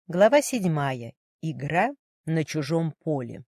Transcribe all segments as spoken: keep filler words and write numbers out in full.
Глава седьмая. Игра на чужом поле.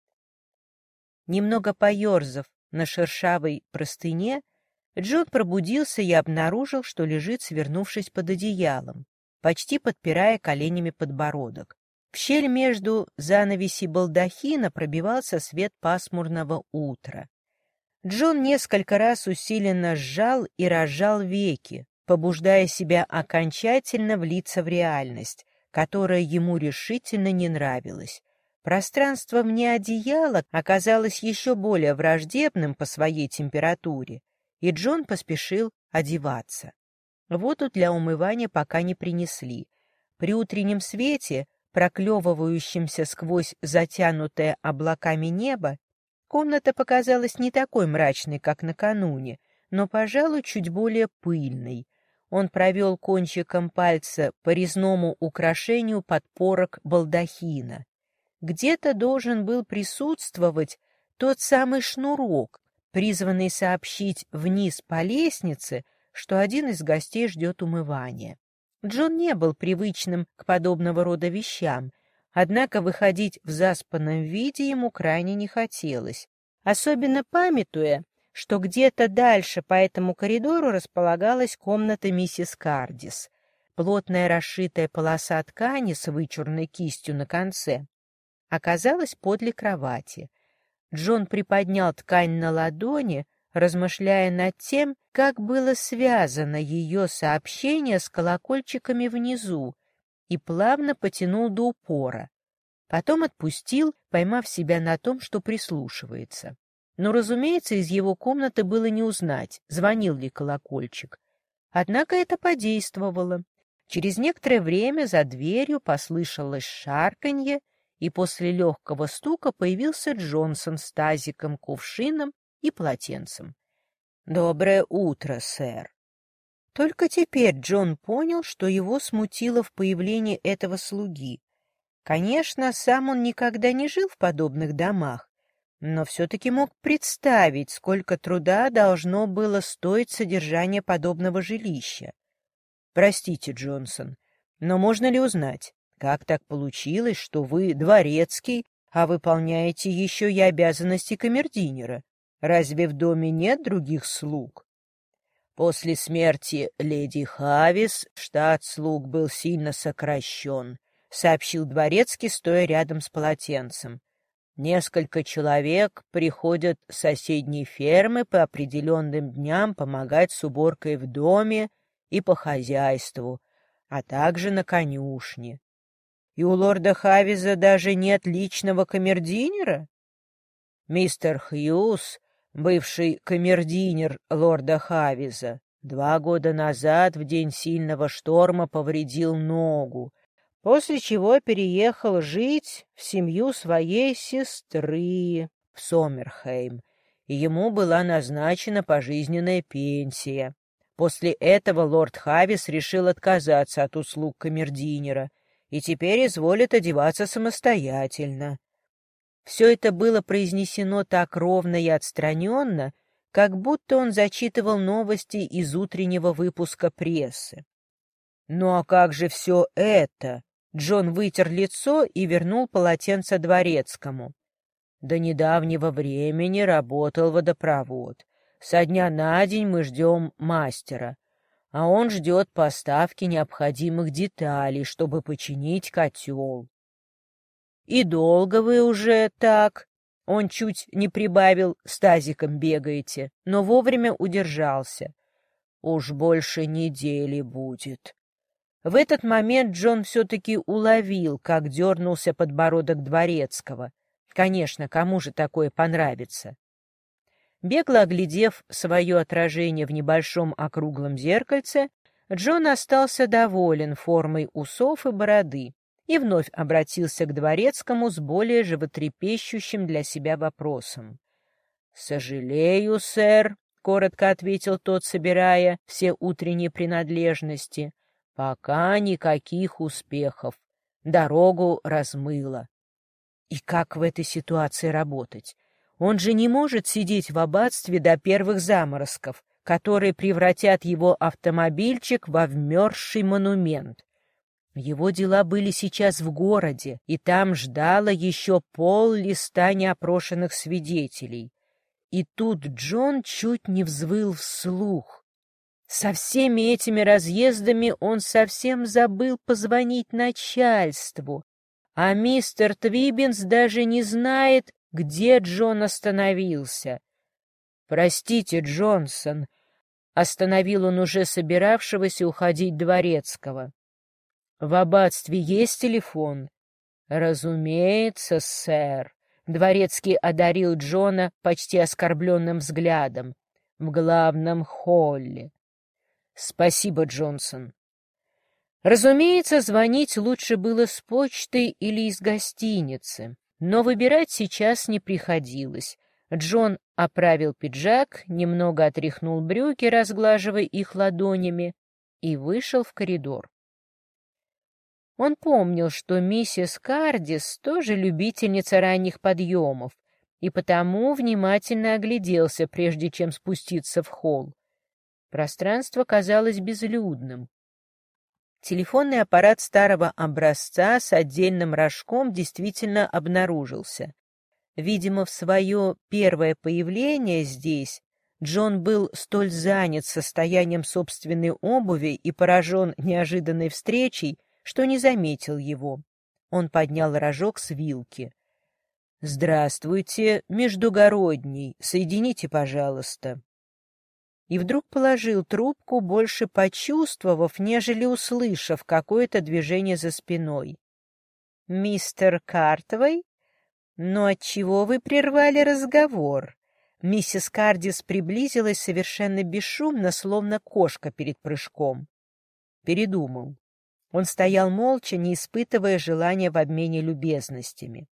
Немного поерзав на шершавой простыне, Джон пробудился и обнаружил, что лежит, свернувшись под одеялом, почти подпирая коленями подбородок. В щель между занавесей балдахина пробивался свет пасмурного утра. Джон несколько раз усиленно сжал и разжал веки, побуждая себя окончательно влиться в реальность, которая ему решительно не нравилась. Пространство вне одеяла оказалось еще более враждебным по своей температуре, и Джон поспешил одеваться. Воду для умывания пока не принесли. При утреннем свете, проклевывающемся сквозь затянутое облаками небо, комната показалась не такой мрачной, как накануне, но, пожалуй, чуть более пыльной. Он провел кончиком пальца по резному украшению подпорок балдахина. Где-то должен был присутствовать тот самый шнурок, призванный сообщить вниз по лестнице, что один из гостей ждет умывания. Джон не был привычным к подобного рода вещам, однако выходить в заспанном виде ему крайне не хотелось, особенно памятуя, что где-то дальше по этому коридору располагалась комната миссис Кардис. Плотная расшитая полоса ткани с вычурной кистью на конце оказалась подле кровати. Джон приподнял ткань на ладони, размышляя над тем, как было связано ее сообщение с колокольчиками внизу, и плавно потянул до упора. Потом отпустил, поймав себя на том, что прислушивается. Но, разумеется, из его комнаты было не узнать, звонил ли колокольчик. Однако это подействовало. Через некоторое время за дверью послышалось шарканье, и после легкого стука появился Джонсон с тазиком, кувшином и полотенцем. «Доброе утро, сэр». Только теперь Джон понял, что его смутило в появлении этого слуги. Конечно, сам он никогда не жил в подобных домах, но все-таки мог представить, сколько труда должно было стоить содержание подобного жилища. «Простите, Джонсон, но можно ли узнать, как так получилось, что вы дворецкий, а выполняете еще и обязанности камердинера? Разве в доме нет других слуг?» После смерти леди Хавис штат слуг был сильно сокращен, — сообщил дворецкий, стоя рядом с полотенцем. Несколько человек приходят с соседней фермы по определенным дням помогать с уборкой в доме и по хозяйству, а также на конюшне. И у лорда Хавиза даже нет личного камердинера? Мистер Хьюз, бывший камердинер лорда Хавиза, два года назад в день сильного шторма повредил ногу, после чего переехал жить в семью своей сестры в Сомерхейм, и ему была назначена пожизненная пенсия. После этого лорд Хавис решил отказаться от услуг камердинера и теперь изволит одеваться самостоятельно. Все это было произнесено так ровно и отстраненно, как будто он зачитывал новости из утреннего выпуска прессы. «Ну а как же все это?» Джон вытер лицо и вернул полотенце дворецкому. До недавнего времени работал водопровод. Со дня на день мы ждем мастера, а он ждет поставки необходимых деталей, чтобы починить котел. «И долго вы уже так?» Он чуть не прибавил, с тазиком бегаете, но вовремя удержался. «Уж больше недели будет». В этот момент Джон все-таки уловил, как дернулся подбородок дворецкого. Конечно, кому же такое понравится? Бегло оглядев свое отражение в небольшом округлом зеркальце, Джон остался доволен формой усов и бороды и вновь обратился к дворецкому с более животрепещущим для себя вопросом. «Сожалею, сэр», — коротко ответил тот, собирая все утренние принадлежности, — «пока никаких успехов. Дорогу размыло». И как в этой ситуации работать? Он же не может сидеть в аббатстве до первых заморозков, которые превратят его автомобильчик во вмерзший монумент. Его дела были сейчас в городе, и там ждало еще пол-листа неопрошенных свидетелей. И тут Джон чуть не взвыл вслух. Со всеми этими разъездами он совсем забыл позвонить начальству, а мистер Твиббинс даже не знает, где Джон остановился. «Простите, Джонсон», — остановил он уже собиравшегося уходить дворецкого. «В аббатстве есть телефон?» «Разумеется, сэр». Дворецкий одарил Джона почти оскорбленным взглядом. «В главном холле». «Спасибо, Джонсон». Разумеется, звонить лучше было с почты или из гостиницы, но выбирать сейчас не приходилось. Джон оправил пиджак, немного отряхнул брюки, разглаживая их ладонями, и вышел в коридор. Он помнил, что миссис Кардис тоже любительница ранних подъемов, и потому внимательно огляделся, прежде чем спуститься в холл. Пространство казалось безлюдным. Телефонный аппарат старого образца с отдельным рожком действительно обнаружился. Видимо, в свое первое появление здесь Джон был столь занят состоянием собственной обуви и поражен неожиданной встречей, что не заметил его. Он поднял рожок с вилки. «Здравствуйте, междугородний, соедините, пожалуйста». И вдруг положил трубку, больше почувствовав, нежели услышав какое-то движение за спиной. «Мистер Картвей? Но отчего вы прервали разговор?» Миссис Кардис приблизилась совершенно бесшумно, словно кошка перед прыжком. Передумал. Он стоял молча, не испытывая желания в обмене любезностями.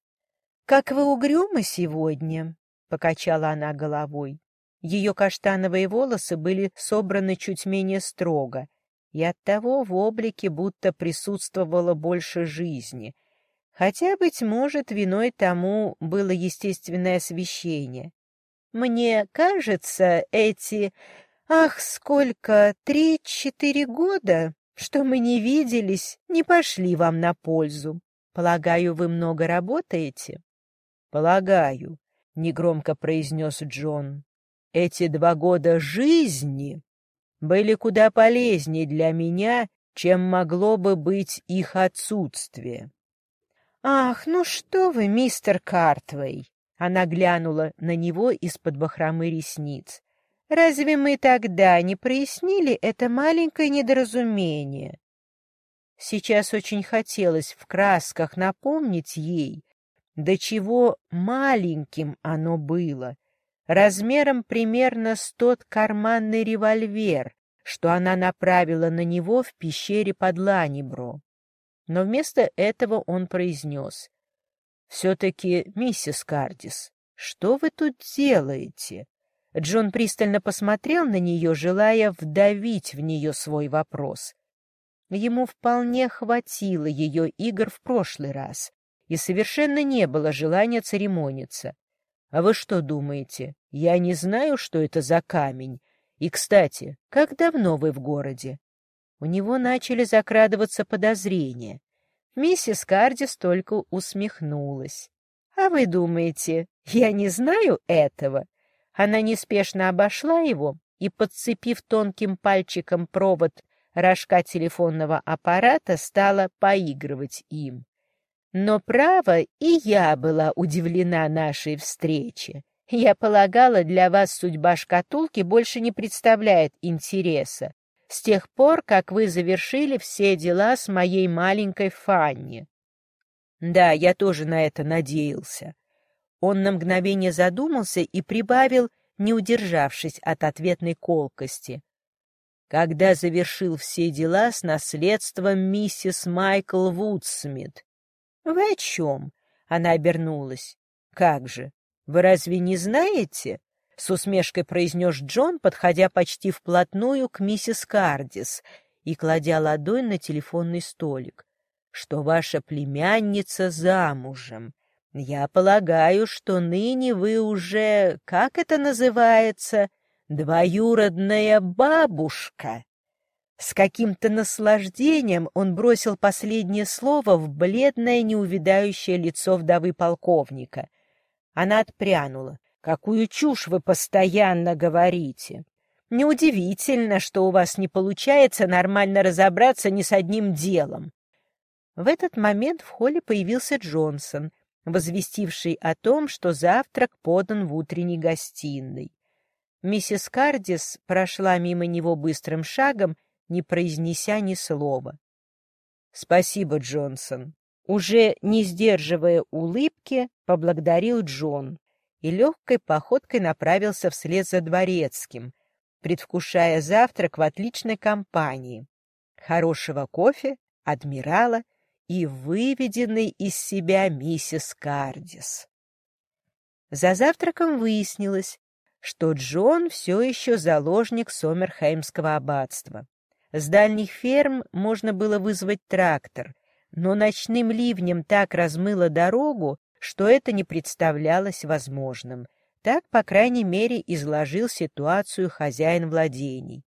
«Как вы угрюмы сегодня?» — покачала она головой. Ее каштановые волосы были собраны чуть менее строго, и оттого в облике будто присутствовало больше жизни. Хотя, быть может, виной тому было естественное освещение. «Мне кажется, эти... Ах, сколько! Три-четыре года, что мы не виделись, не пошли вам на пользу. Полагаю, вы много работаете?» «Полагаю», — негромко произнес Джон. «Эти два года жизни были куда полезнее для меня, чем могло бы быть их отсутствие». «Ах, ну что вы, мистер Картвей!» Она глянула на него из-под бахромы ресниц. «Разве мы тогда не прояснили это маленькое недоразумение?» Сейчас очень хотелось в красках напомнить ей, до чего маленьким оно было, размером примерно с тот карманный револьвер, что она направила на него в пещере под Ланибро. Но вместо этого он произнес: «Все-таки, миссис Кардис, что вы тут делаете?» Джон пристально посмотрел на нее, желая вдавить в нее свой вопрос. Ему вполне хватило ее игр в прошлый раз, и совершенно не было желания церемониться. «А вы что думаете, я не знаю, что это за камень? И, кстати, как давно вы в городе?» У него начали закрадываться подозрения. Миссис Кардис только усмехнулась. «А вы думаете, я не знаю этого?» Она неспешно обошла его и, подцепив тонким пальчиком провод рожка телефонного аппарата, стала поигрывать им. «Но, право, и я была удивлена нашей встрече. Я полагала, для вас судьба шкатулки больше не представляет интереса, с тех пор, как вы завершили все дела с моей маленькой Фанни». «Да, я тоже на это надеялся». Он на мгновение задумался и прибавил, не удержавшись от ответной колкости: «Когда завершил все дела с наследством миссис Майкл Вудсмит». «Вы о чем?» — она обернулась. «Как же, вы разве не знаете?» — с усмешкой произнес Джон, подходя почти вплотную к миссис Кардис и кладя ладонь на телефонный столик, «что ваша племянница замужем. Я полагаю, что ныне вы уже, как это называется, двоюродная бабушка». С каким-то наслаждением он бросил последнее слово в бледное, неувядающее лицо вдовы полковника. Она отпрянула. «Какую чушь вы постоянно говорите! Неудивительно, что у вас не получается нормально разобраться ни с одним делом». В этот момент в холле появился Джонсон, возвестивший о том, что завтрак подан в утренней гостиной. Миссис Кардис прошла мимо него быстрым шагом, не произнеся ни слова. «Спасибо, Джонсон». Уже не сдерживая улыбки, поблагодарил Джон и легкой походкой направился вслед за дворецким, предвкушая завтрак в отличной компании, хорошего кофе, адмирала и выведенной из себя миссис Кардис. За завтраком выяснилось, что Джон все еще заложник Сомерхеймского аббатства. С дальних ферм можно было вызвать трактор, но ночным ливнем так размыло дорогу, что это не представлялось возможным. Так, по крайней мере, изложил ситуацию хозяин владений.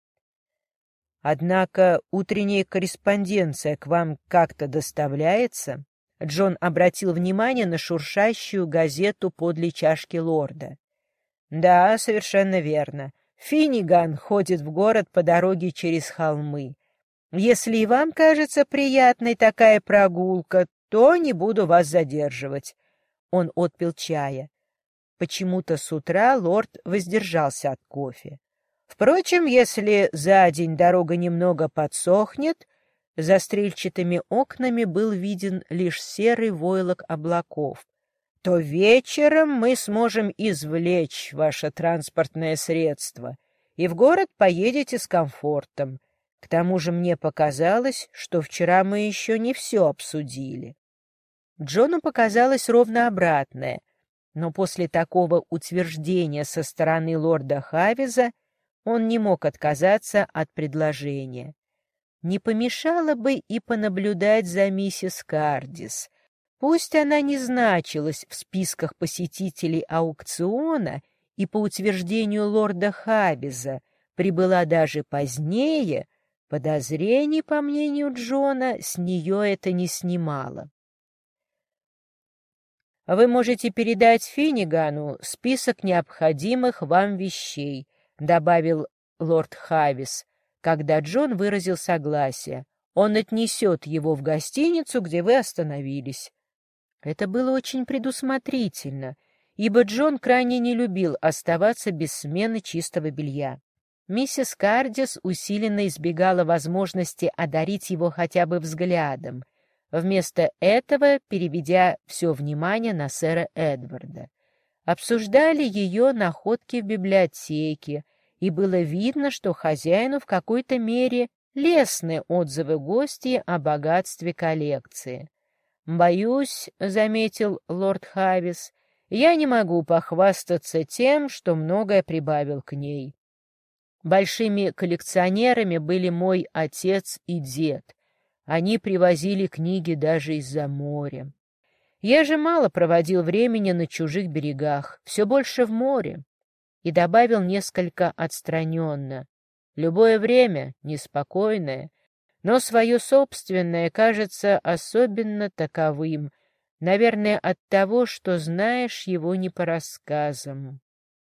«Однако утренняя корреспонденция к вам как-то доставляется?» Джон обратил внимание на шуршащую газету подле чашки лорда. «Да, совершенно верно. Финниган ходит в город по дороге через холмы. Если и вам кажется приятной такая прогулка, то не буду вас задерживать». Он отпил чая. Почему-то с утра лорд воздержался от кофе. Впрочем, если за день дорога немного подсохнет, за стрельчатыми окнами был виден лишь серый войлок облаков, то вечером мы сможем извлечь ваше транспортное средство, и в город поедете с комфортом. К тому же мне показалось, что вчера мы еще не все обсудили. Джону показалось ровно обратное, но после такого утверждения со стороны лорда Хавиза он не мог отказаться от предложения. Не помешало бы и понаблюдать за миссис Кардис. Пусть она не значилась в списках посетителей аукциона и, по утверждению лорда Хавиза, прибыла даже позднее, подозрений, по мнению Джона, с нее это не снимало. «Вы можете передать Финнигану список необходимых вам вещей», — добавил лорд Хавис, когда Джон выразил согласие. «Он отнесет его в гостиницу, где вы остановились». Это было очень предусмотрительно, ибо Джон крайне не любил оставаться без смены чистого белья. Миссис Кардис усиленно избегала возможности одарить его хотя бы взглядом, вместо этого переведя все внимание на сэра Эдварда. Обсуждали ее находки в библиотеке, и было видно, что хозяину в какой-то мере лестны отзывы гостей о богатстве коллекции. «Боюсь, — заметил лорд Хавис, — я не могу похвастаться тем, что многое прибавил к ней. Большими коллекционерами были мой отец и дед. Они привозили книги даже из-за моря. Я же мало проводил времени на чужих берегах, все больше в море». И добавил несколько отстраненно: «Любое время неспокойное, но свое собственное кажется особенно таковым, наверное, от того, что знаешь его не по рассказам».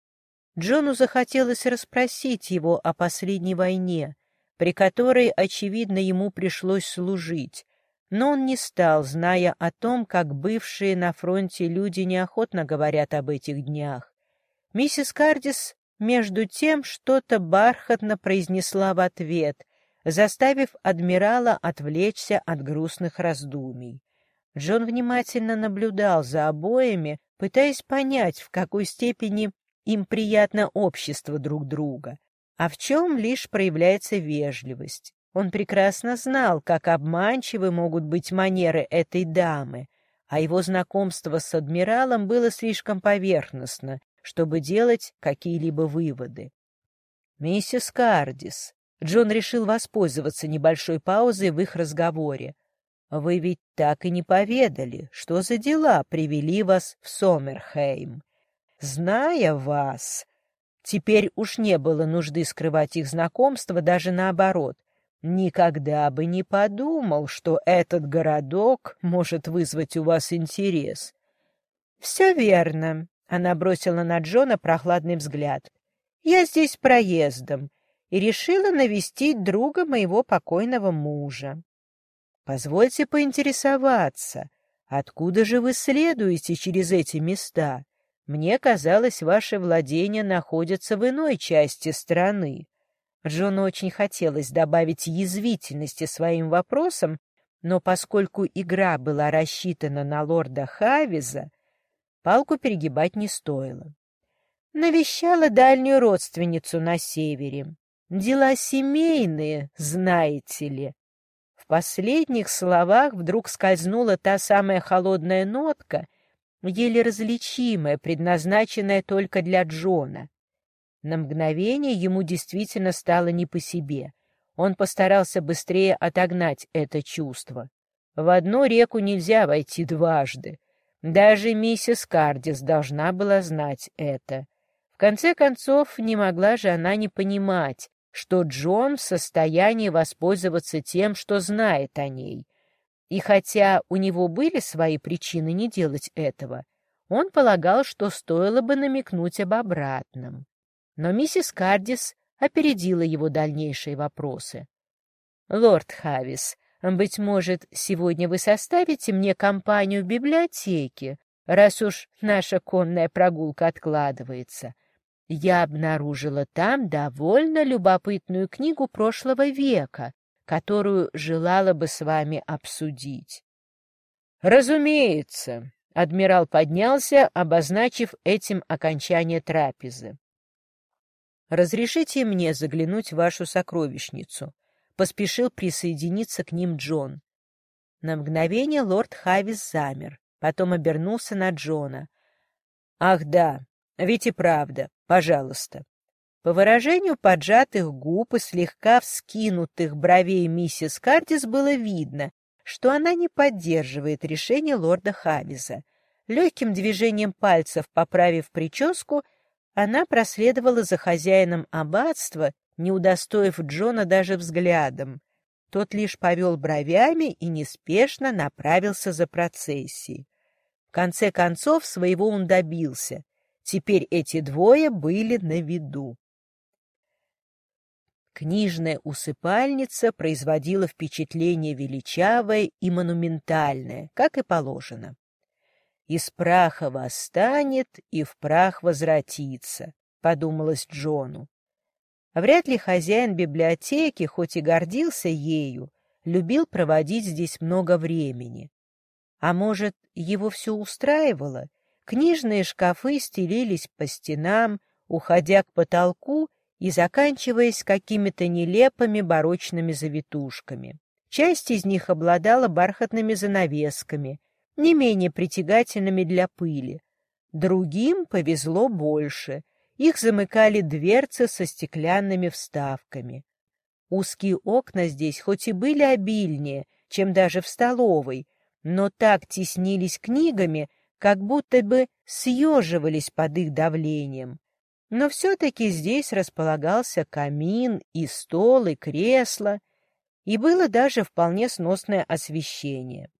Джону захотелось расспросить его о последней войне, при которой, очевидно, ему пришлось служить, но он не стал, зная о том, как бывшие на фронте люди неохотно говорят об этих днях. Миссис Кардис, между тем, что-то бархатно произнесла в ответ, заставив адмирала отвлечься от грустных раздумий. Джон внимательно наблюдал за обоими, пытаясь понять, в какой степени им приятно общество друг друга, а в чем лишь проявляется вежливость. Он прекрасно знал, как обманчивы могут быть манеры этой дамы, а его знакомство с адмиралом было слишком поверхностно, чтобы делать какие-либо выводы. «Миссис Кардис», Джон решил воспользоваться небольшой паузой в их разговоре, «вы ведь так и не поведали, что за дела привели вас в Сомерхейм. Зная вас...» Теперь уж не было нужды скрывать их знакомство, даже наоборот. Никогда бы не подумал, что этот городок может вызвать у вас интерес. Все верно. Она бросила на Джона прохладный взгляд. Я здесь проездом и решила навестить друга моего покойного мужа. Позвольте поинтересоваться, откуда же вы следуете через эти места? Мне казалось, ваши владения находятся в иной части страны. Джону очень хотелось добавить язвительности своим вопросам, но поскольку игра была рассчитана на лорда Хавиза, палку перегибать не стоило. Навещала дальнюю родственницу на севере. Дела семейные, знаете ли. В последних словах вдруг скользнула та самая холодная нотка, еле различимая, предназначенная только для Джона. На мгновение ему действительно стало не по себе. Он постарался быстрее отогнать это чувство. В одну реку нельзя войти дважды. Даже миссис Кардис должна была знать это. В конце концов, не могла же она не понимать, что Джон в состоянии воспользоваться тем, что знает о ней. И хотя у него были свои причины не делать этого, он полагал, что стоило бы намекнуть об обратном. Но миссис Кардис опередила его дальнейшие вопросы. «Лорд Хавис, быть может, сегодня вы составите мне компанию в библиотеке, раз уж наша конная прогулка откладывается. Я обнаружила там довольно любопытную книгу прошлого века, которую желала бы с вами обсудить». «Разумеется», — адмирал поднялся, обозначив этим окончание трапезы. «Разрешите мне заглянуть в вашу сокровищницу?» — поспешил присоединиться к ним Джон. На мгновение лорд Хавис замер, потом обернулся на Джона. «Ах да, ведь и правда, пожалуйста». По выражению поджатых губ и слегка вскинутых бровей миссис Кардис было видно, что она не поддерживает решение лорда Хависа. Легким движением пальцев, поправив прическу, она проследовала за хозяином аббатства, не удостоив Джона даже взглядом. Тот лишь повел бровями и неспешно направился за процессией. В конце концов, своего он добился. Теперь эти двое были на виду. Книжная усыпальница производила впечатление величавое и монументальное, как и положено. «Из праха восстанет и в прах возвратится», — подумалось Джону. Вряд ли хозяин библиотеки, хоть и гордился ею, любил проводить здесь много времени. А может, его все устраивало? Книжные шкафы стелились по стенам, уходя к потолку и заканчиваясь какими-то нелепыми барочными завитушками. Часть из них обладала бархатными занавесками, не менее притягательными для пыли. Другим повезло больше. Их замыкали дверцы со стеклянными вставками. Узкие окна здесь хоть и были обильнее, чем даже в столовой, но так теснились книгами, как будто бы съеживались под их давлением. Но все-таки здесь располагался камин, и стол, и кресло, и было даже вполне сносное освещение.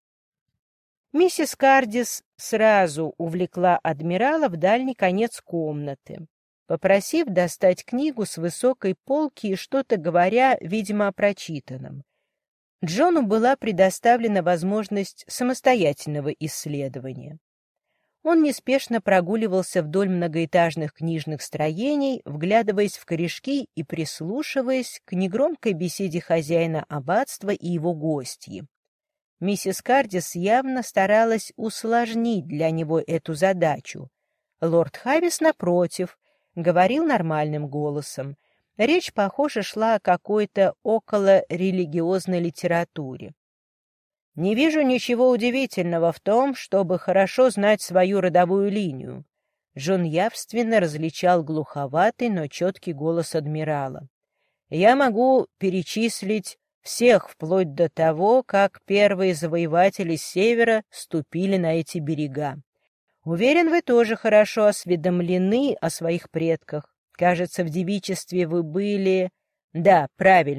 Миссис Кардис сразу увлекла адмирала в дальний конец комнаты, попросив достать книгу с высокой полки и что-то говоря, видимо, о прочитанном. Джону была предоставлена возможность самостоятельного исследования. Он неспешно прогуливался вдоль многоэтажных книжных строений, вглядываясь в корешки и прислушиваясь к негромкой беседе хозяина аббатства и его гостьи. Миссис Кардис явно старалась усложнить для него эту задачу. Лорд Хавис, напротив, говорил нормальным голосом. Речь, похоже, шла о какой-то околорелигиозной литературе. «Не вижу ничего удивительного в том, чтобы хорошо знать свою родовую линию». Джон явственно различал глуховатый, но четкий голос адмирала. «Я могу перечислить всех вплоть до того, как первые завоеватели с севера ступили на эти берега. Уверен, вы тоже хорошо осведомлены о своих предках. Кажется, в девичестве вы были...» «Да, правильно,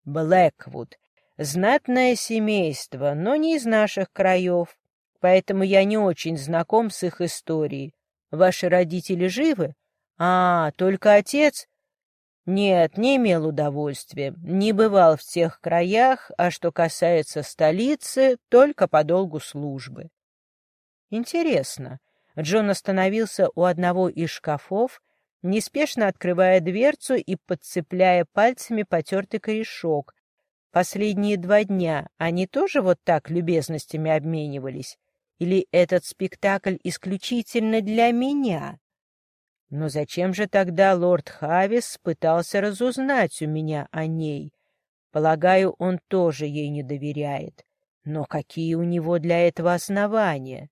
Блэквуд. Знатное семейство, но не из наших краев, поэтому я не очень знаком с их историей. Ваши родители живы? А, только отец? Нет, не имел удовольствия, не бывал в тех краях, а что касается столицы, только по долгу службы. Интересно. Джон остановился у одного из шкафов, неспешно открывая дверцу и подцепляя пальцами потертый корешок. Последние два дня они тоже вот так любезностями обменивались? Или этот спектакль исключительно для меня? Но зачем же тогда лорд Хавис пытался разузнать у меня о ней? Полагаю, он тоже ей не доверяет. Но какие у него для этого основания?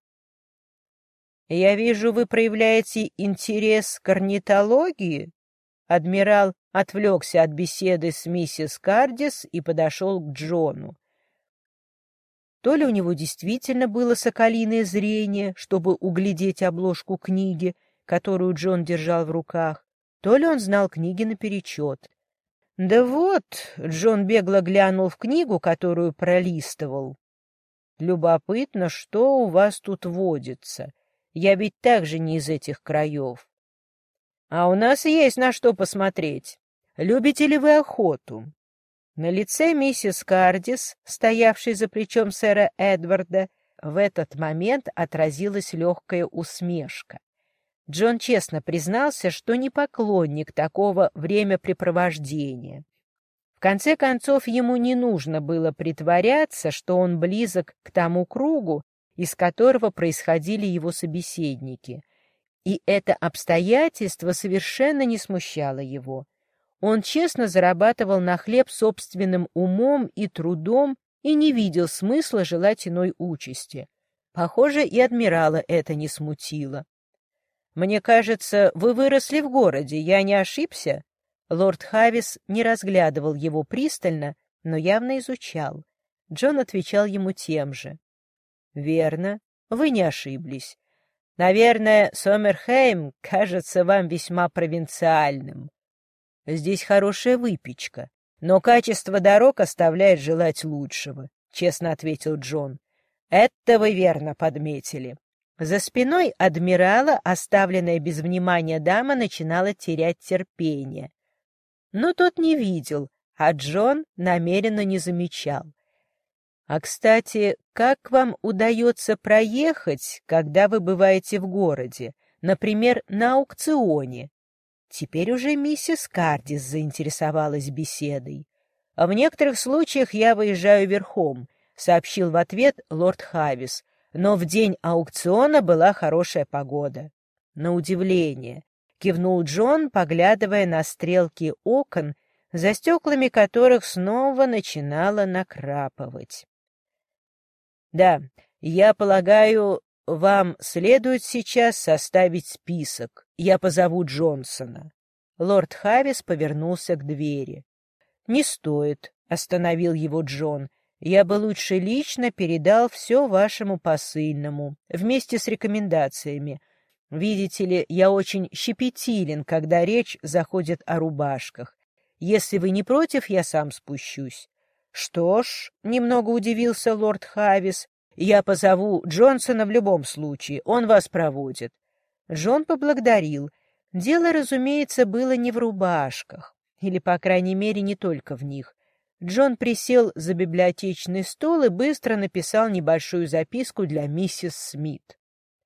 «Я вижу, вы проявляете интерес к орнитологии?» Адмирал отвлекся от беседы с миссис Кардис и подошел к Джону. То ли у него действительно было соколиное зрение, чтобы углядеть обложку книги, которую Джон держал в руках, то ли он знал книги наперечет. «Да вот», — Джон бегло глянул в книгу, которую пролистывал. «Любопытно, что у вас тут водится. Я ведь также не из этих краев. А у нас есть на что посмотреть. Любите ли вы охоту?» На лице миссис Кардис, стоявшей за плечом сэра Эдварда, в этот момент отразилась легкая усмешка. Джон честно признался, что не поклонник такого времяпрепровождения. В конце концов, ему не нужно было притворяться, что он близок к тому кругу, из которого происходили его собеседники. И это обстоятельство совершенно не смущало его. Он честно зарабатывал на хлеб собственным умом и трудом и не видел смысла желать иной участи. Похоже, и адмирала это не смутило. «Мне кажется, вы выросли в городе, я не ошибся?» Лорд Хавис не разглядывал его пристально, но явно изучал. Джон отвечал ему тем же. «Верно, вы не ошиблись. Наверное, Сомерхейм кажется вам весьма провинциальным. Здесь хорошая выпечка, но качество дорог оставляет желать лучшего», — честно ответил Джон. «Это вы верно подметили». За спиной адмирала, оставленная без внимания дама, начинала терять терпение. Но тот не видел, а Джон намеренно не замечал. «А, кстати, как вам удается проехать, когда вы бываете в городе, например, на аукционе?» Теперь уже миссис Кардис заинтересовалась беседой. «В некоторых случаях я выезжаю верхом», — сообщил в ответ лорд Хавис, «но в день аукциона была хорошая погода». «На удивление», — кивнул Джон, поглядывая на стрелки окон, за стеклами которых снова начинало накрапывать. «Да, я полагаю, вам следует сейчас составить список. Я позову Джонсона». Лорд Хавис повернулся к двери. «Не стоит», — остановил его Джон. «Я бы лучше лично передал все вашему посыльному, вместе с рекомендациями. Видите ли, я очень щепетилен, когда речь заходит о рубашках. Если вы не против, я сам спущусь». «Что ж», — немного удивился лорд Хавис, — «я позову Джонсона в любом случае, он вас проводит». Джон поблагодарил. Дело, разумеется, было не в рубашках, или, по крайней мере, не только в них. Джон присел за библиотечный стол и быстро написал небольшую записку для миссис Смит.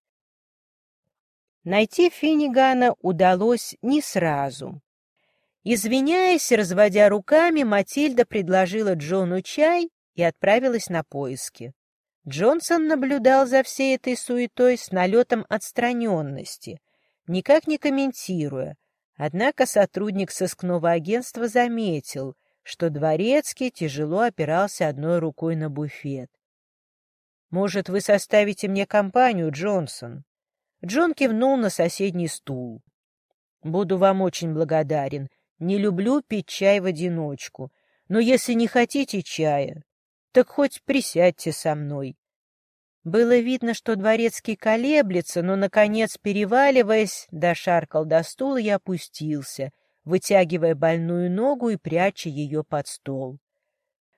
Найти Финнигана удалось не сразу. Извиняясь, разводя руками, Матильда предложила Джону чай и отправилась на поиски. Джонсон наблюдал за всей этой суетой с налетом отстраненности, никак не комментируя, однако сотрудник сыскного агентства заметил, что Дворецкий тяжело опирался одной рукой на буфет. «Может, вы составите мне компанию, Джонсон?» Джон кивнул на соседний стул. «Буду вам очень благодарен. Не люблю пить чай в одиночку. Но если не хотите чая, так хоть присядьте со мной». Было видно, что Дворецкий колеблется, но, наконец, переваливаясь, дошаркал до стула и опустился, вытягивая больную ногу и пряча ее под стол.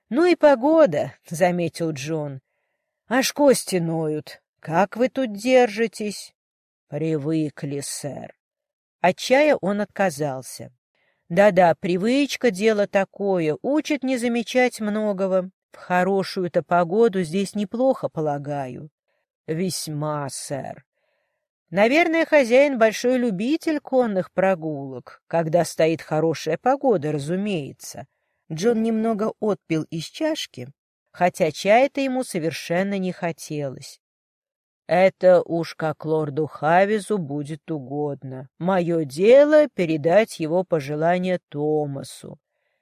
«Ну и погода», — заметил Джон. «Аж кости ноют. Как вы тут держитесь?» «Привыкли, сэр». От чая он отказался. «Да-да, привычка — дело такое, учит не замечать многого. В хорошую-то погоду здесь неплохо, полагаю». «Весьма, сэр». «Наверное, хозяин большой любитель конных прогулок, когда стоит хорошая погода, разумеется». Джон немного отпил из чашки, хотя чая-то ему совершенно не хотелось. «Это уж как лорду Хавизу будет угодно. Мое дело — передать его пожелания Томасу».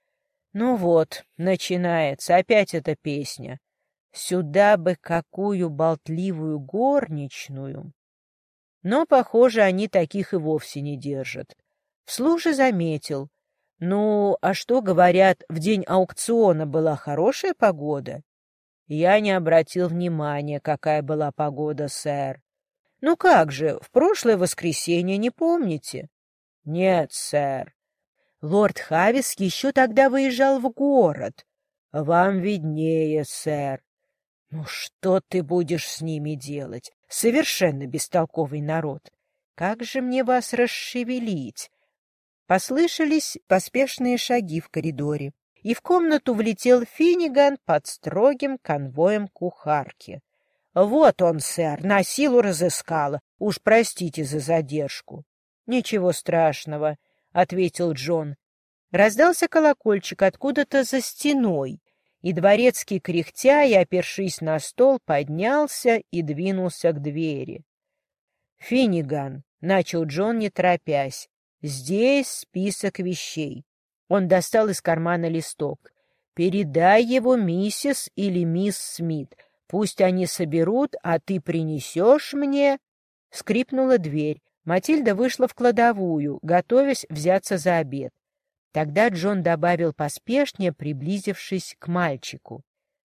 Ну вот, начинается опять эта песня. Сюда бы какую болтливую горничную. Но, похоже, они таких и вовсе не держат. Вслух же заметил. Ну, а что, говорят, в день аукциона была хорошая погода? Я не обратил внимания, какая была погода, сэр. Ну как же, в прошлое воскресенье не помните? Нет, сэр. Лорд Хавис еще тогда выезжал в город. Вам виднее, сэр. Ну что ты будешь с ними делать? Совершенно бестолковый народ. Как же мне вас расшевелить? Послышались поспешные шаги в коридоре, и в комнату влетел Финниган под строгим конвоем кухарки. — Вот он, сэр, на силу разыскала. Уж простите за задержку. — Ничего страшного, — ответил Джон. Раздался колокольчик откуда-то за стеной, и дворецкий, кряхтя и опершись на стол, поднялся и двинулся к двери. — Финниган, — начал Джон, не торопясь, — здесь список вещей. Он достал из кармана листок. «Передай его миссис или мисс Смит. Пусть они соберут, а ты принесешь мне...» Скрипнула дверь. Матильда вышла в кладовую, готовясь взяться за обед. Тогда Джон добавил поспешнее, приблизившись к мальчику.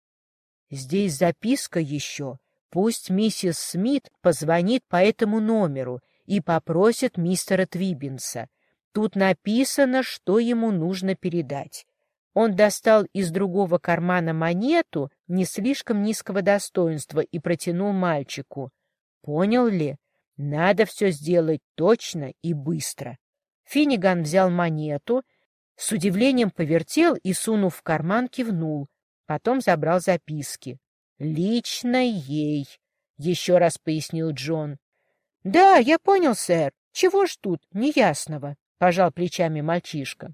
«Здесь записка еще. Пусть миссис Смит позвонит по этому номеру и попросит мистера Твиббинса. Тут написано, что ему нужно передать». Он достал из другого кармана монету не слишком низкого достоинства и протянул мальчику. «Понял ли? Надо все сделать точно и быстро». Финниган взял монету, с удивлением повертел и, сунув в карман, кивнул. Потом забрал записки. «Лично ей», — еще раз пояснил Джон. «Да, я понял, сэр. Чего ж тут неясного?» — пожал плечами мальчишка.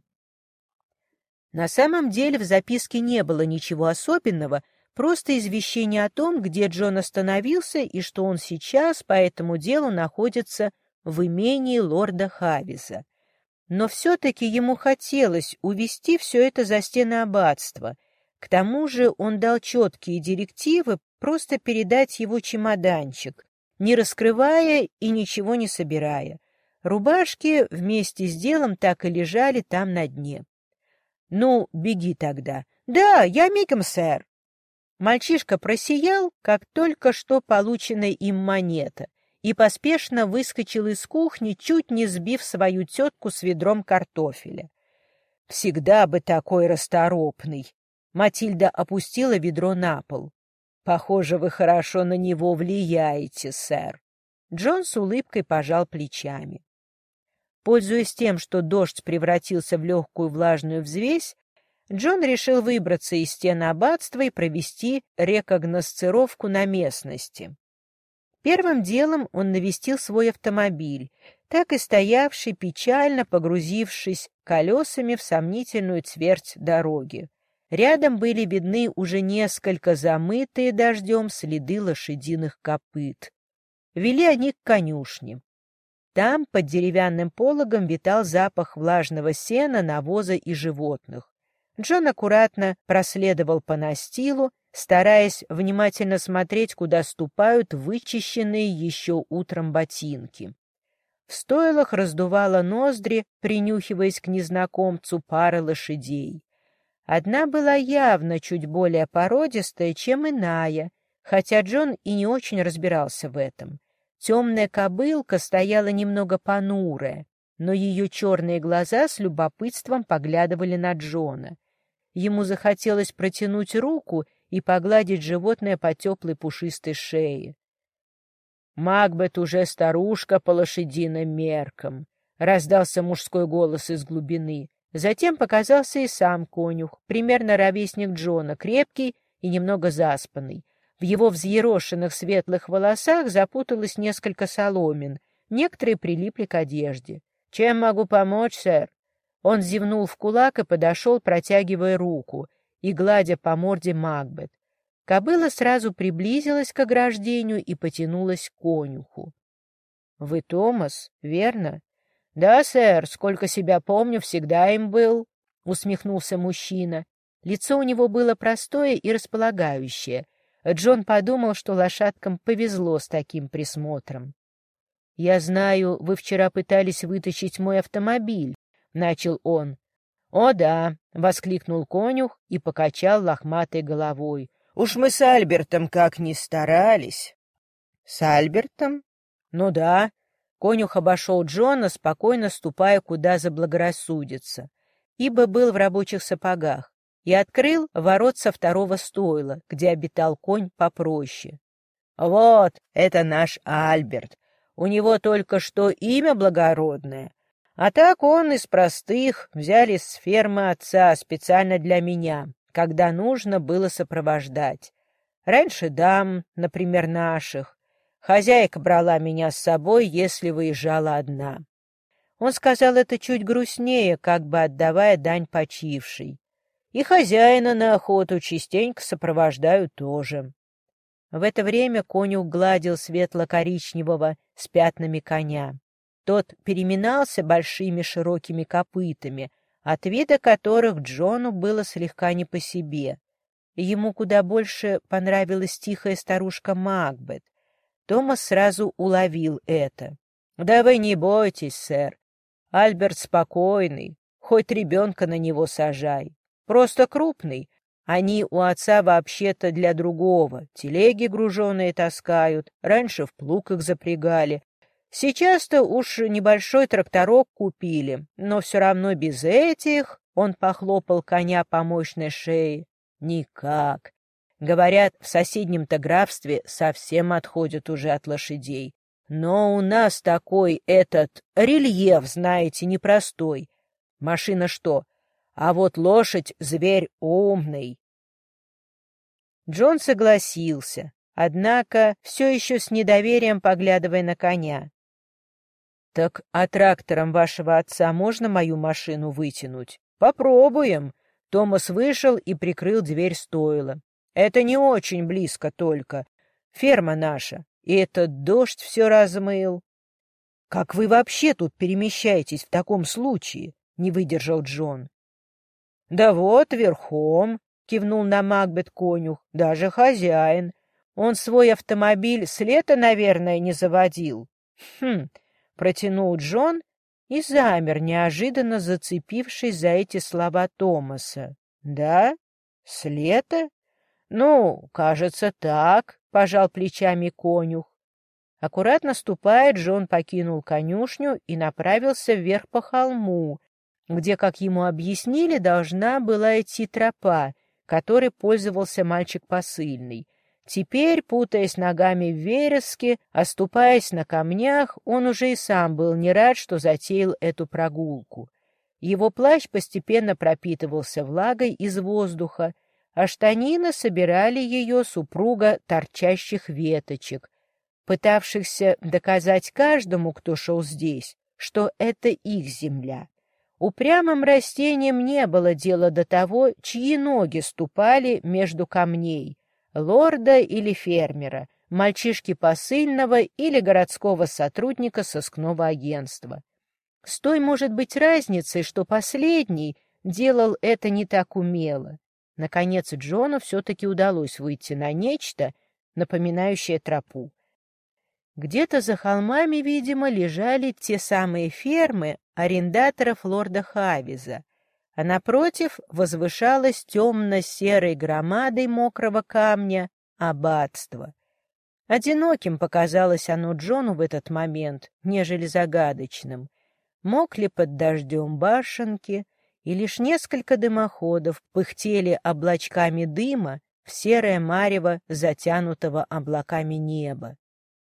На самом деле в записке не было ничего особенного, просто извещение о том, где Джон остановился и что он сейчас по этому делу находится в имении лорда Хавиза. Но все-таки ему хотелось увести все это за стены аббатства. К тому же он дал четкие директивы просто передать его чемоданчик, не раскрывая и ничего не собирая. Рубашки вместе с делом так и лежали там на дне. «Ну, беги тогда». «Да, я мигом, сэр». Мальчишка просиял, как только что полученная им монета, и поспешно выскочил из кухни, чуть не сбив свою тетку с ведром картофеля. «Всегда бы такой расторопный!» Матильда опустила ведро на пол. «Похоже, вы хорошо на него влияете, сэр». Джон с улыбкой пожал плечами. Пользуясь тем, что дождь превратился в легкую влажную взвесь, Джон решил выбраться из стен аббатства и провести рекогносцировку на местности. Первым делом он навестил свой автомобиль, так и стоявший, печально погрузившись колесами в сомнительную твердь дороги. Рядом были видны уже несколько замытые дождем следы лошадиных копыт. Вели они к конюшне. Там под деревянным пологом витал запах влажного сена, навоза и животных. Джон аккуратно проследовал по настилу, стараясь внимательно смотреть, куда ступают вычищенные еще утром ботинки. В стойлах раздувало ноздри, принюхиваясь к незнакомцу, пара лошадей. Одна была явно чуть более породистая, чем иная, хотя Джон и не очень разбирался в этом. Темная кобылка стояла немного понурая, но ее черные глаза с любопытством поглядывали на Джона. Ему захотелось протянуть руку и погладить животное по теплой пушистой шее. «Макбет уже старушка по лошадиным меркам», — раздался мужской голос из глубины. Затем показался и сам конюх, примерно ровесник Джона, крепкий и немного заспанный. В его взъерошенных светлых волосах запуталось несколько соломин, некоторые прилипли к одежде. «Чем могу помочь, сэр?» Он зевнул в кулак и подошел, протягивая руку и гладя по морде Макбет. Кобыла сразу приблизилась к ограждению и потянулась к конюху. — Вы Томас, верно? — Да, сэр, сколько себя помню, всегда им был, — усмехнулся мужчина. Лицо у него было простое и располагающее. Джон подумал, что лошадкам повезло с таким присмотром. — Я знаю, вы вчера пытались вытащить мой автомобиль, — начал он. — О, да, — воскликнул конюх и покачал лохматой головой. — Уж мы с Альбертом как ни старались. — С Альбертом? — Ну да. Конюх обошел Джона, спокойно ступая, куда заблагорассудится, ибо был в рабочих сапогах, и открыл ворот со второго стойла, где обитал конь попроще. — Вот, это наш Альберт. У него только что имя благородное. А так он из простых, взяли с фермы отца специально для меня, когда нужно было сопровождать. Раньше дам, например, наших. Хозяйка брала меня с собой, если выезжала одна. Он сказал это чуть грустнее, как бы отдавая дань почившей. И хозяина на охоту частенько сопровождаю тоже. В это время конюх гладил светло-коричневого с пятнами коня. Тот переминался большими широкими копытами, от вида которых Джону было слегка не по себе. Ему куда больше понравилась тихая старушка Макбет. Томас сразу уловил это. — Да вы не бойтесь, сэр. Альберт спокойный, хоть ребенка на него сажай. Просто крупный. Они у отца вообще-то для другого. Телеги груженые таскают, раньше в плуг их запрягали. Сейчас-то уж небольшой тракторок купили, но все равно без этих, — он похлопал коня по мощной шее, — никак. Говорят, в соседнем-то графстве совсем отходят уже от лошадей. Но у нас такой этот рельеф, знаете, непростой. Машина что? А вот лошадь — зверь умный. Джон согласился, однако все еще с недоверием поглядывая на коня. — Так а трактором вашего отца можно мою машину вытянуть? — Попробуем. Томас вышел и прикрыл дверь стойла. Это не очень близко только. Ферма наша. И этот дождь все размыл. — Как вы вообще тут перемещаетесь в таком случае? — не выдержал Джон. — Да вот, верхом, — кивнул на Макбет конюх, — даже хозяин. Он свой автомобиль с лета, наверное, не заводил. — Хм, — протянул Джон и замер, неожиданно зацепившись за эти слова Томаса. — Да? С лета? Ну, кажется, так, — пожал плечами конюх. Аккуратно ступая, Джон покинул конюшню и направился вверх по холму, где, как ему объяснили, должна была идти тропа, которой пользовался мальчик посыльный. Теперь, путаясь ногами в вереске, оступаясь на камнях, он уже и сам был не рад, что затеял эту прогулку. Его плащ постепенно пропитывался влагой из воздуха, а штанины собирали ее супруга торчащих веточек, пытавшихся доказать каждому, кто шел здесь, что это их земля. Упрямым растениям не было дела до того, чьи ноги ступали между камней, лорда или фермера, мальчишки посыльного или городского сотрудника сыскного агентства. С той, может быть, разницей, что последний делал это не так умело. Наконец Джону все-таки удалось выйти на нечто, напоминающее тропу. Где-то за холмами, видимо, лежали те самые фермы арендаторов лорда Хавиза, а напротив возвышалось темно-серой громадой мокрого камня аббатство. Одиноким показалось оно Джону в этот момент, нежели загадочным. Мокли под дождем башенки, и лишь несколько дымоходов пыхтели облачками дыма в серое марево затянутого облаками неба.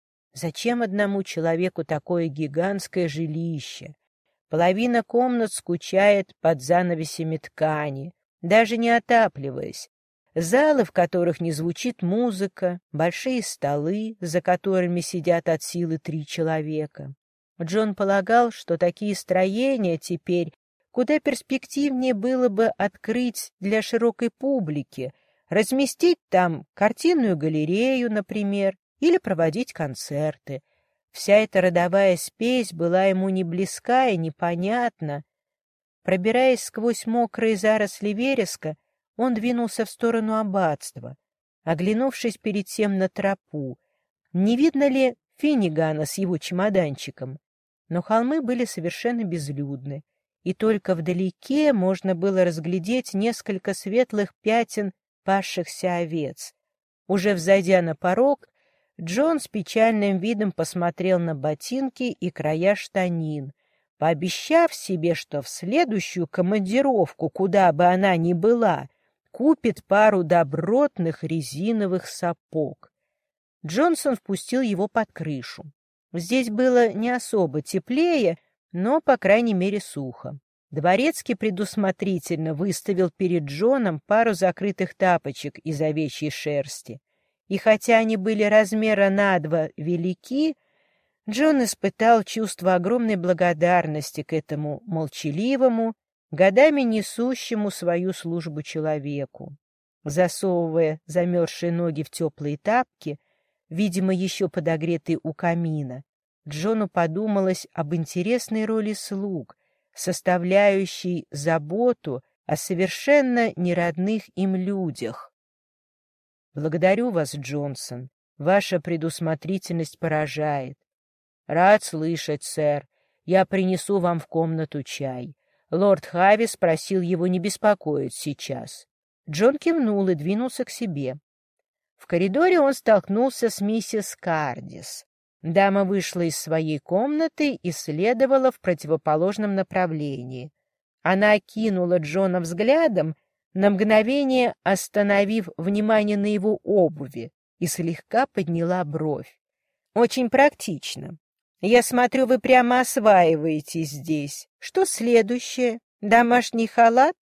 Зачем одному человеку такое гигантское жилище? Половина комнат скучает под занавесями ткани, даже не отапливаясь. Залы, в которых не звучит музыка, большие столы, за которыми сидят от силы три человека. Джон полагал, что такие строения теперь куда перспективнее было бы открыть для широкой публики, разместить там картинную галерею, например, или проводить концерты. Вся эта родовая спесь была ему не близка и непонятна. Пробираясь сквозь мокрые заросли вереска, он двинулся в сторону аббатства, оглянувшись перед тем на тропу. Не видно ли Финнигана с его чемоданчиком? Но холмы были совершенно безлюдны, и только вдалеке можно было разглядеть несколько светлых пятен пасшихся овец. Уже взойдя на порог, Джон с печальным видом посмотрел на ботинки и края штанин, пообещав себе, что в следующую командировку, куда бы она ни была, купит пару добротных резиновых сапог. Джонсон впустил его под крышу. Здесь было не особо теплее, но, по крайней мере, сухо. Дворецкий предусмотрительно выставил перед Джоном пару закрытых тапочек из овечьей шерсти. И хотя они были размера на два велики, Джон испытал чувство огромной благодарности к этому молчаливому, годами несущему свою службу человеку. Засовывая замерзшие ноги в теплые тапки, видимо, еще подогретые у камина, Джону подумалось об интересной роли слуг, составляющей заботу о совершенно неродных им людях. «Благодарю вас, Джонсон. Ваша предусмотрительность поражает». «Рад слышать, сэр. Я принесу вам в комнату чай. Лорд Хавис просил его не беспокоить сейчас». Джон кивнул и двинулся к себе. В коридоре он столкнулся с миссис Кардис. Дама вышла из своей комнаты и следовала в противоположном направлении. Она окинула Джона взглядом, на мгновение остановив внимание на его обуви, и слегка подняла бровь. «Очень практично. Я смотрю, вы прямо осваиваетесь здесь. Что следующее? Домашний халат?»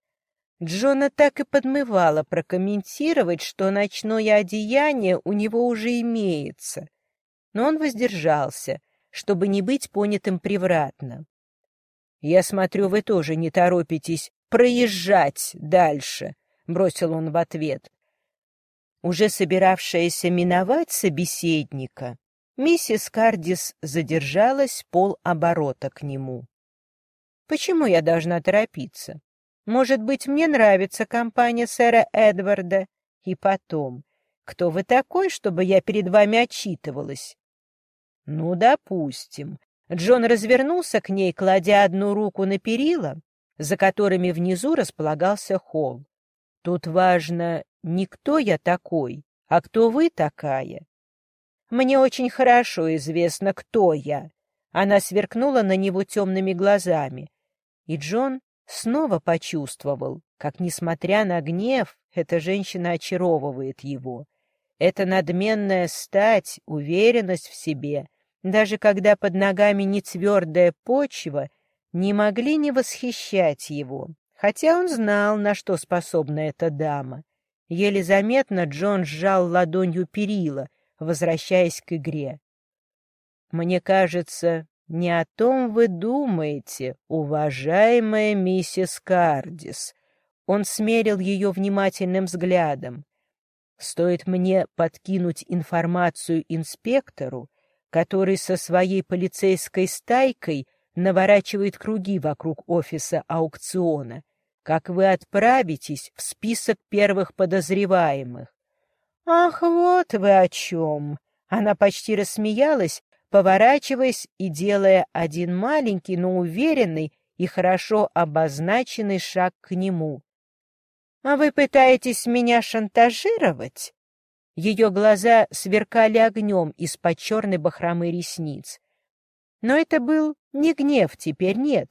Джона так и подмывало прокомментировать, что ночное одеяние у него уже имеется, но он воздержался, чтобы не быть понятым превратно. «Я смотрю, вы тоже не торопитесь проезжать дальше», — бросил он в ответ. Уже собиравшаяся миновать собеседника, миссис Кардис задержалась полоборота к нему. «Почему я должна торопиться? Может быть, мне нравится компания сэра Эдварда? И потом, кто вы такой, чтобы я перед вами отчитывалась?» «Ну, допустим». Джон развернулся к ней, кладя одну руку на перила, за которыми внизу располагался холл. «Тут важно не кто я такой, а кто вы такая». «Мне очень хорошо известно, кто я». Она сверкнула на него темными глазами, и Джон снова почувствовал, как, несмотря на гнев, эта женщина очаровывает его. Эта надменная стать, уверенность в себе, даже когда под ногами не твердая почва, не могли не восхищать его, хотя он знал, на что способна эта дама. Еле заметно Джон сжал ладонью перила, возвращаясь к игре. «Мне кажется, не о том вы думаете, уважаемая миссис Кардис». Он смерил ее внимательным взглядом. «Стоит мне подкинуть информацию инспектору, который со своей полицейской стайкой наворачивает круги вокруг офиса аукциона, как вы отправитесь в список первых подозреваемых». «Ах, вот вы о чем!» Она почти рассмеялась, поворачиваясь и делая один маленький, но уверенный и хорошо обозначенный шаг к нему. «А вы пытаетесь меня шантажировать?» Ее глаза сверкали огнем из-под черной бахромы ресниц. Но это был не гнев, теперь нет.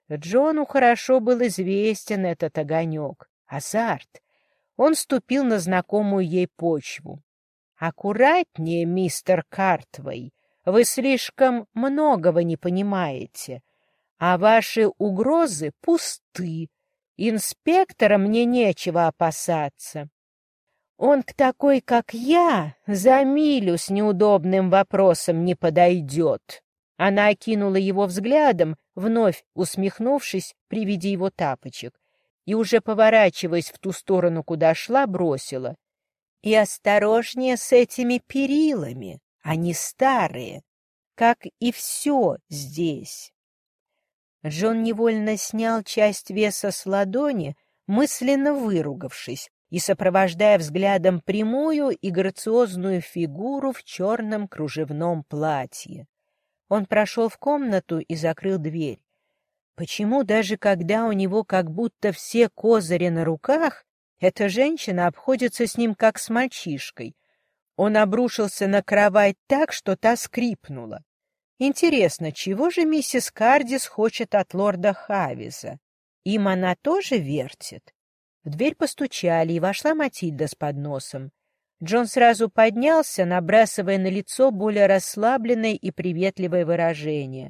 Джону хорошо был известен этот огонек, азарт. Он ступил на знакомую ей почву. «Аккуратнее, мистер Картвей, вы слишком многого не понимаете, а ваши угрозы пусты. Инспектора мне нечего опасаться. Он к такой, как я, за милю с неудобным вопросом не подойдет». Она окинула его взглядом, вновь усмехнувшись при виде его тапочек, и, уже поворачиваясь в ту сторону, куда шла, бросила: «И осторожнее с этими перилами, они старые, как и все здесь». Джон невольно снял часть веса с ладони, мысленно выругавшись и сопровождая взглядом прямую и грациозную фигуру в черном кружевном платье. Он прошел в комнату и закрыл дверь. Почему даже когда у него как будто все козыри на руках, эта женщина обходится с ним как с мальчишкой? Он обрушился на кровать так, что та скрипнула. Интересно, чего же миссис Кардис хочет от лорда Хависа? Им она тоже вертит? В дверь постучали, и вошла Матильда с подносом. Джон сразу поднялся, набрасывая на лицо более расслабленное и приветливое выражение.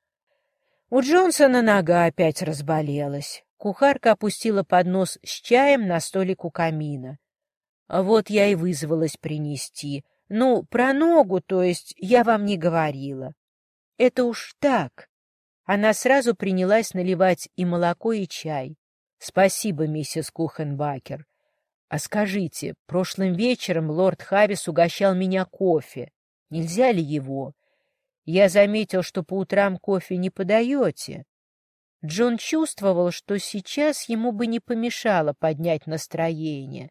У Джонсона нога опять разболелась. Кухарка опустила поднос с чаем на столик у камина. Вот я и вызвалась принести. Ну, про ногу, то есть, я вам не говорила. Это уж так. Она сразу принялась наливать и молоко, и чай. Спасибо, миссис Кухенбакер. А скажите, прошлым вечером лорд Хавис угощал меня кофе. Нельзя ли его? Я заметил, что по утрам кофе не подаете. Джон чувствовал, что сейчас ему бы не помешало поднять настроение.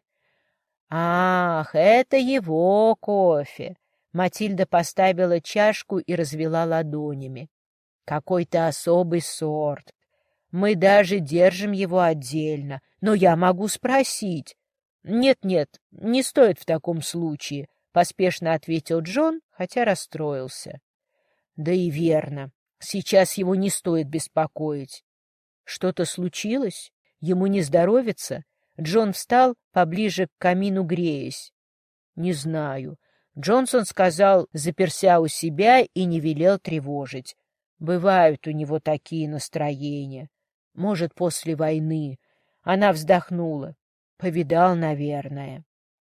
Ах, это его кофе. Матильда поставила чашку и развела ладонями. Какой-то особый сорт. Мы даже держим его отдельно, но я могу спросить. «Нет-нет, не стоит в таком случае», — поспешно ответил Джон, хотя расстроился. «Да и верно. Сейчас его не стоит беспокоить». «Что-то случилось? Ему не здоровится?» Джон встал поближе к камину, греясь. «Не знаю. Джонсон сказал, заперся у себя и не велел тревожить. Бывают у него такие настроения. Может, после войны». Она вздохнула. Повидал, наверное.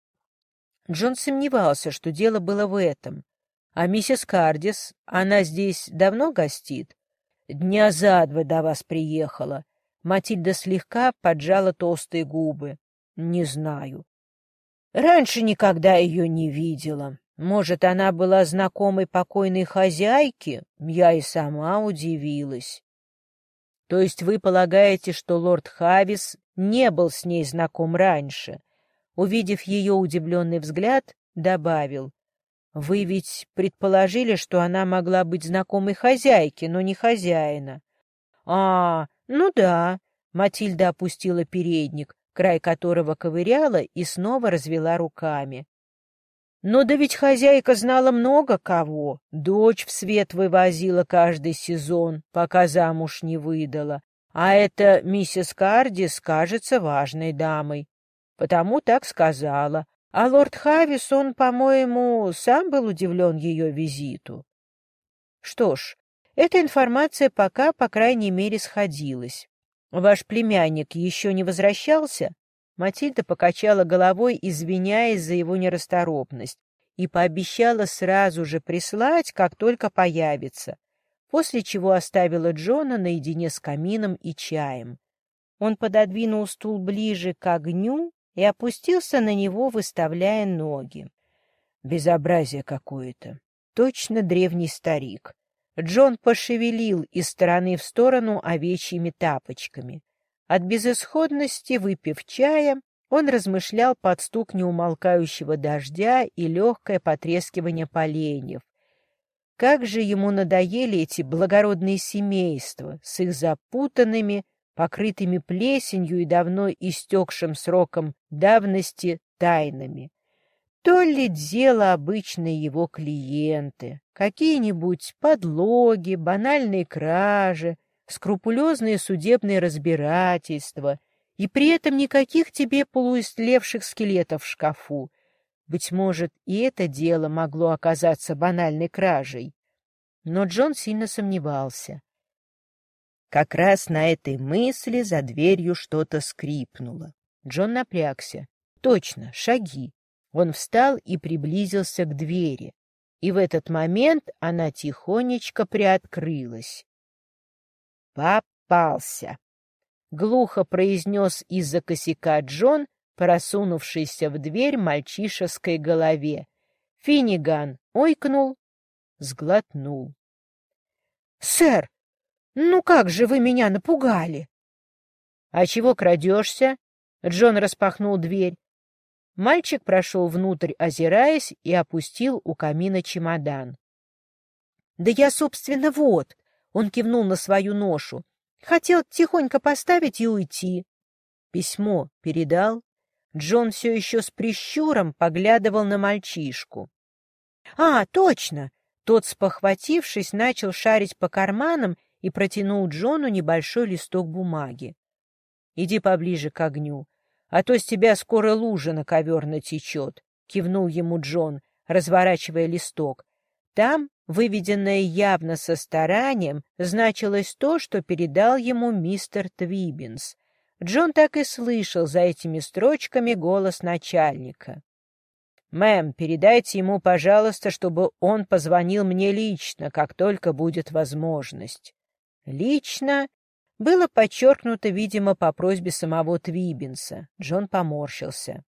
Джон сомневался, что дело было в этом. А миссис Кардис, она здесь давно гостит? Дня за два до вас приехала. Матильда слегка поджала толстые губы. Не знаю. Раньше никогда ее не видела. Может, она была знакомой покойной хозяйки? Я и сама удивилась. То есть вы полагаете, что лорд Хавис не был с ней знаком раньше? Увидев ее удивленный взгляд, добавил. Вы ведь предположили, что она могла быть знакомой хозяйки, но не хозяина. А, ну да. Матильда опустила передник, край которого ковыряла, и снова развела руками. Но да ведь хозяйка знала много кого. Дочь в свет вывозила каждый сезон, пока замуж не выдала. А эта миссис Кардис кажется важной дамой. Потому так сказала. А лорд Хавис, он, по-моему, сам был удивлен ее визиту. Что ж, эта информация пока, по крайней мере, сходилась. Ваш племянник еще не возвращался? Матильда покачала головой, извиняясь за его нерасторопность, и пообещала сразу же прислать, как только появится, после чего оставила Джона наедине с камином и чаем. Он пододвинул стул ближе к огню и опустился на него, выставляя ноги. Безобразие какое-то. Точно древний старик. Джон пошевелил из стороны в сторону овечьими тапочками. От безысходности, выпив чая, он размышлял под стук неумолкающего дождя и легкое потрескивание поленьев. Как же ему надоели эти благородные семейства с их запутанными, покрытыми плесенью и давно истекшим сроком давности тайнами. То ли дело обычные его клиенты, какие-нибудь подлоги, банальные кражи, скрупулезные судебные разбирательства, и при этом никаких тебе полуистлевших скелетов в шкафу. Быть может, и это дело могло оказаться банальной кражей. Но Джон сильно сомневался. Как раз на этой мысли за дверью что-то скрипнуло. Джон напрягся. Точно, шаги. Он встал и приблизился к двери. И в этот момент она тихонечко приоткрылась. «Попался!» — глухо произнес из-за косяка Джон, просунувшийся в дверь мальчишеской голове. Финниган ойкнул, сглотнул. «Сэр, ну как же вы меня напугали!» «А чего крадешься?» — Джон распахнул дверь. Мальчик прошел внутрь, озираясь, и опустил у камина чемодан. «Да я, собственно, вот!» — он кивнул на свою ношу. «Хотел тихонько поставить и уйти». «Письмо передал?» Джон все еще с прищуром поглядывал на мальчишку. «А, точно!» Тот, спохватившись, начал шарить по карманам и протянул Джону небольшой листок бумаги. «Иди поближе к огню, а то с тебя скоро лужа на ковер натечет», — кивнул ему Джон, разворачивая листок. Там, выведенное явно со старанием, значилось то, что передал ему мистер Твиббинс. Джон так и слышал за этими строчками голос начальника. «Мэм, передайте ему, пожалуйста, чтобы он позвонил мне лично, как только будет возможность». «Лично» было подчеркнуто, видимо, по просьбе самого Твиббинса. Джон поморщился.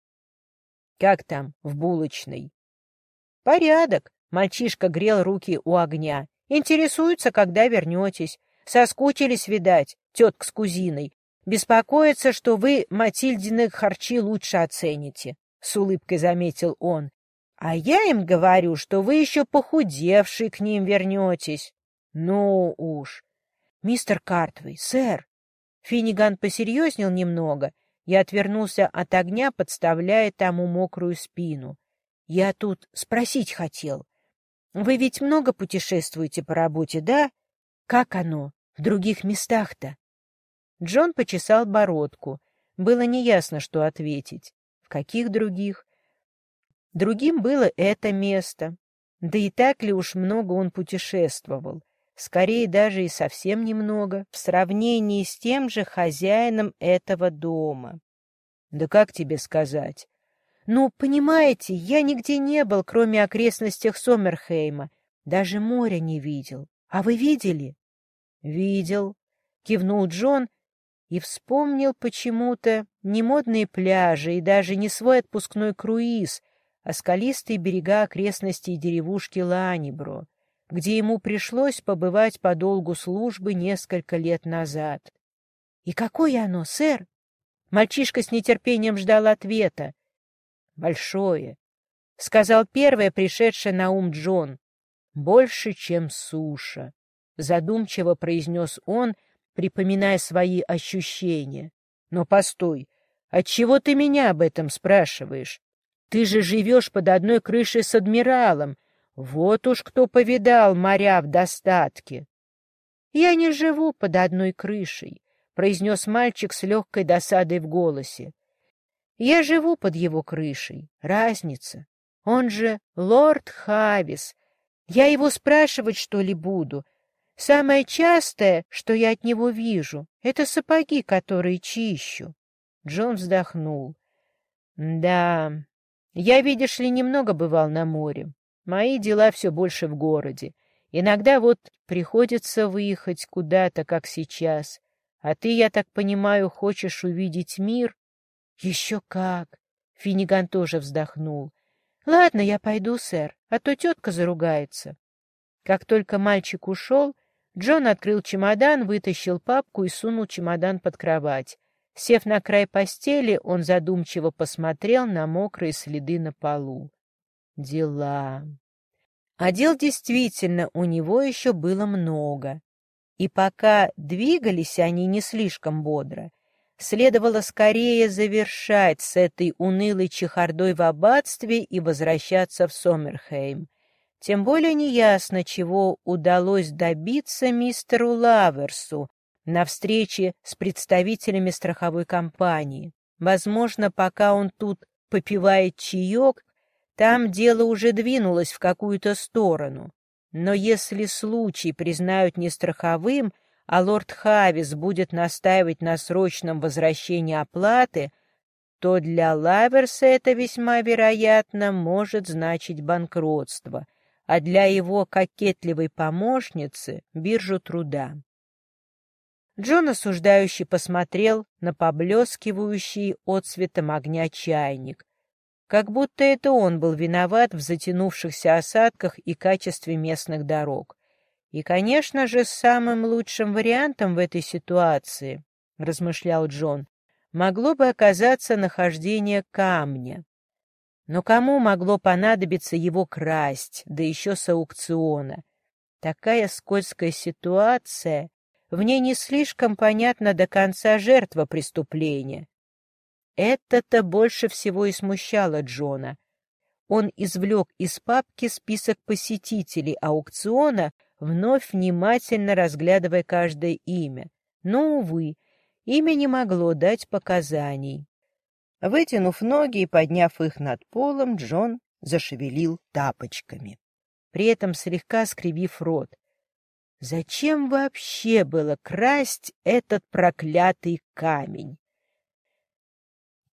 «Как там, в булочной?» «Порядок», — мальчишка грел руки у огня. «Интересуются, когда вернетесь. Соскучились, видать, тетка с кузиной. Беспокоится, что вы Матильдины харчи лучше оцените», — с улыбкой заметил он. «А я им говорю, что вы еще похудевший к ним вернетесь». «Ну уж». «Мистер Картвей, сэр». Финниган посерьезнел немного и отвернулся от огня, подставляя тому мокрую спину. «Я тут спросить хотел. Вы ведь много путешествуете по работе, да? Как оно в других местах-то?» Джон почесал бородку. Было неясно, что ответить. В каких других? Другим было это место. Да и так ли уж много он путешествовал? Скорее, даже и совсем немного, в сравнении с тем же хозяином этого дома. Да как тебе сказать? Ну, понимаете, я нигде не был, кроме окрестностей Сомерхейма. Даже моря не видел. А вы видели? Видел, кивнул Джон, и вспомнил почему-то не модные пляжи и даже не свой отпускной круиз, а скалистые берега окрестностей деревушки Ланибро, где ему пришлось побывать по долгу службы несколько лет назад. — И какое оно, сэр? Мальчишка с нетерпением ждал ответа. — Большое, — сказал первое пришедшее на ум Джон. — Больше, чем суша, — задумчиво произнес он, припоминая свои ощущения. Но постой, отчего ты меня об этом спрашиваешь? Ты же живешь под одной крышей с адмиралом. Вот уж кто повидал моря в достатке. Я не живу под одной крышей, произнес мальчик с легкой досадой в голосе. Я живу под его крышей. Разница. Он же лорд Хавис. Я его спрашивать, что ли, буду? Самое частое, что я от него вижу, это сапоги, которые чищу. Джон вздохнул. Да, я, видишь ли, немного бывал на море. Мои дела все больше в городе. Иногда вот приходится выехать куда-то, как сейчас. А ты, я так понимаю, хочешь увидеть мир? Еще как. Финниган тоже вздохнул. Ладно, я пойду, сэр, а то тетка заругается. Как только мальчик ушел, Джон открыл чемодан, вытащил папку и сунул чемодан под кровать. Сев на край постели, он задумчиво посмотрел на мокрые следы на полу. Дела. А дел действительно у него еще было много. И пока двигались они не слишком бодро, следовало скорее завершать с этой унылой чехардой в аббатстве и возвращаться в Сомерхейм. Тем более неясно, чего удалось добиться мистеру Лаверсу на встрече с представителями страховой компании. Возможно, пока он тут попивает чаек, там дело уже двинулось в какую-то сторону. Но если случай признают нестраховым, а лорд Хавис будет настаивать на срочном возвращении оплаты, то для Лаверса это весьма вероятно может значить банкротство, а для его кокетливой помощницы — биржу труда. Джон осуждающе посмотрел на поблескивающий отцветом огня чайник, как будто это он был виноват в затянувшихся осадках и качестве местных дорог. И, конечно же, самым лучшим вариантом в этой ситуации, размышлял Джон, могло бы оказаться нахождение камня. Но кому могло понадобиться его красть, да еще с аукциона? Такая скользкая ситуация, в ней не слишком понятна до конца жертва преступления. Это-то больше всего и смущало Джона. Он извлек из папки список посетителей аукциона, вновь внимательно разглядывая каждое имя. Но, увы, имя не могло дать показаний. Вытянув ноги и подняв их над полом, Джон зашевелил тапочками, при этом слегка скривив рот. Зачем вообще было красть этот проклятый камень?